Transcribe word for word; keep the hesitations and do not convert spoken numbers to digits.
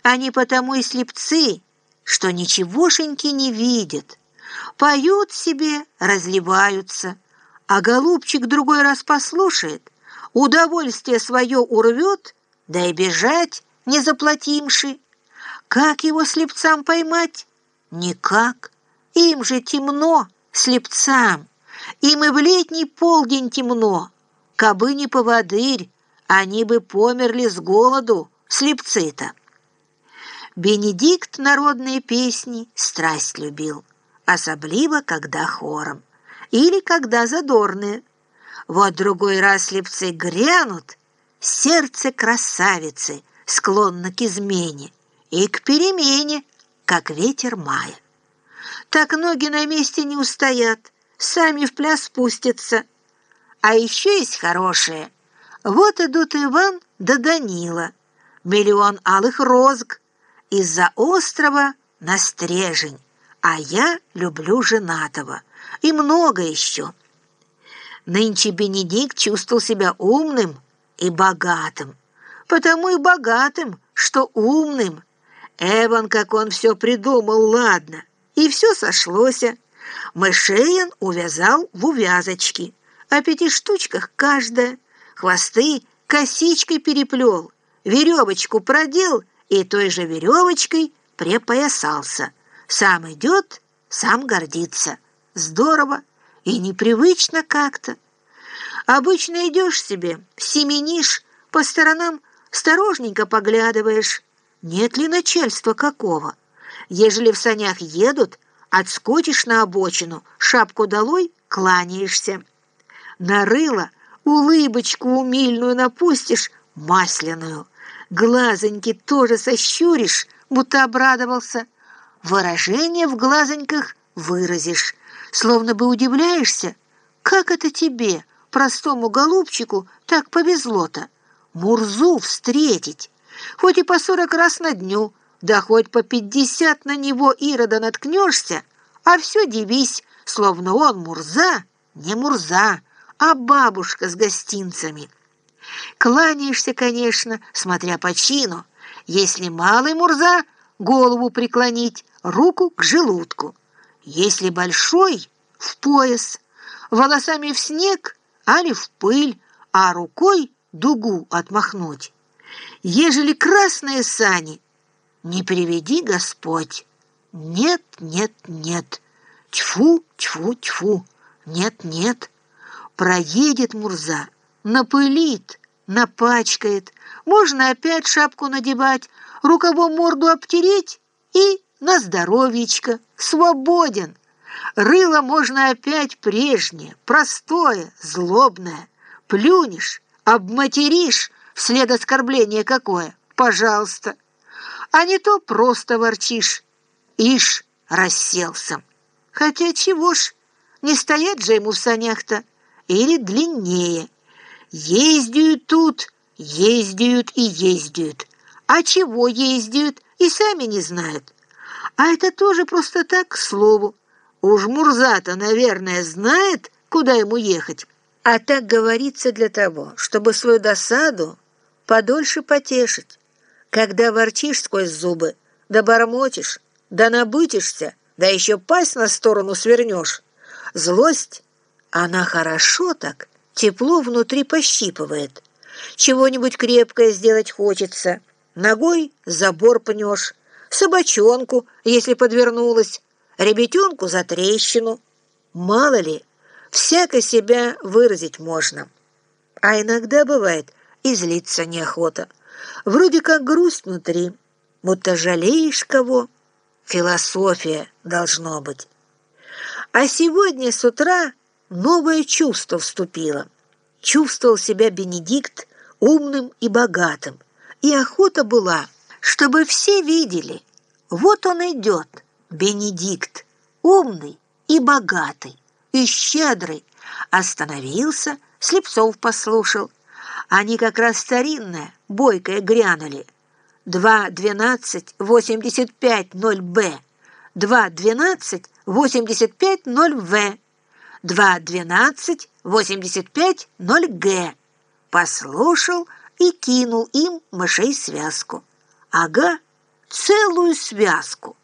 Они потому и слепцы, что ничегошеньки не видят. Поют себе, разливаются, а голубчик другой раз послушает, удовольствие свое урвет, да и бежать не заплатимши. Как его слепцам поймать? Никак. Им же темно, слепцам. Им и в летний полдень темно. Кабы не поводырь, они бы померли с голоду, слепцы-то. Бенедикт народные песни страсть любил, особливо, когда хором или когда задорные. Вот другой раз слепцы грянут, сердце красавицы склонно к измене и к перемене, как ветер мая. Так ноги на месте не устоят, сами в пляс спустятся. А еще есть хорошие. Вот идут Иван да Данила, миллион алых розг, из-за острова на стрежень, а я люблю женатого, и много еще. Нынче Бенедикт чувствовал себя умным и богатым, потому и богатым, что умным. Эван, как он все придумал, ладно, и все сошлося. Мышей он увязал в увязочки, о пяти штучках каждая, хвосты косичкой переплел, веревочку продел и той же веревочкой припоясался. Сам идет, сам гордится. Здорово и непривычно как-то. Обычно идешь себе, семенишь, по сторонам осторожненько поглядываешь, нет ли начальства какого. Ежели в санях едут, отскочишь на обочину, шапку долой, кланяешься. На рыло улыбочку умильную напустишь, масляную. Глазоньки тоже сощуришь, будто обрадовался. Выражение в глазоньках выразишь, словно бы удивляешься, как это тебе, простому голубчику, так повезло-то. Мурзу встретить, хоть и по сорок раз на дню, да хоть по пятьдесят на него Ирода наткнешься, а все дивись, словно он Мурза, не Мурза, а бабушка с гостинцами. Кланяешься, конечно, смотря по чину. Если малый Мурза, голову преклонить, руку к желудку. Если большой, в пояс, волосами в снег, али в пыль, а рукой дугу отмахнуть. Ежели красные сани, не приведи Господь. Нет, нет, нет. Тьфу, тьфу, тьфу. Нет, нет. Проедет Мурза, напылит, напачкает. Можно опять шапку надевать, рукавом морду обтереть и на здоровьечко. Свободен. Рыло можно опять прежнее, простое, злобное. Плюнешь, обматеришь, вслед оскорбления какое, пожалуйста. А не то просто ворчишь. Ишь, расселся. Хотя чего ж, не стоять же ему в санях-то. Или длиннее. Ездят тут, ездят и ездят. А чего ездят, и сами не знают. А это тоже просто так, к слову. Уж Мурза-то, наверное, знает, куда ему ехать. А так говорится для того, чтобы свою досаду подольше потешить. Когда ворчишь сквозь зубы, да бормочешь, да набытишься, да еще пасть на сторону свернешь. Злость, она хорошо так, тепло внутри пощипывает. Чего-нибудь крепкое сделать хочется. Ногой забор пнешь, собачонку, если подвернулась, ребятенку за трещину. Мало ли, всяко себя выразить можно. А иногда бывает и злиться неохота. Вроде как грусть внутри, будто жалеешь кого. Философия должно быть. А сегодня с утра новое чувство вступило. Чувствовал себя Бенедикт умным и богатым, и охота была, чтобы все видели. Вот он идет, Бенедикт, умный и богатый, и щедрый. Остановился, слепцов послушал. Они как раз старинное, бойкое грянули. два двенадцать восемьдесят пять ноль Б, два двенадцать восемьдесят пять ноль В, два двенадцать восемьдесят пять ноль Г. Послушал и кинул им мышей связку. Ага, целую связку.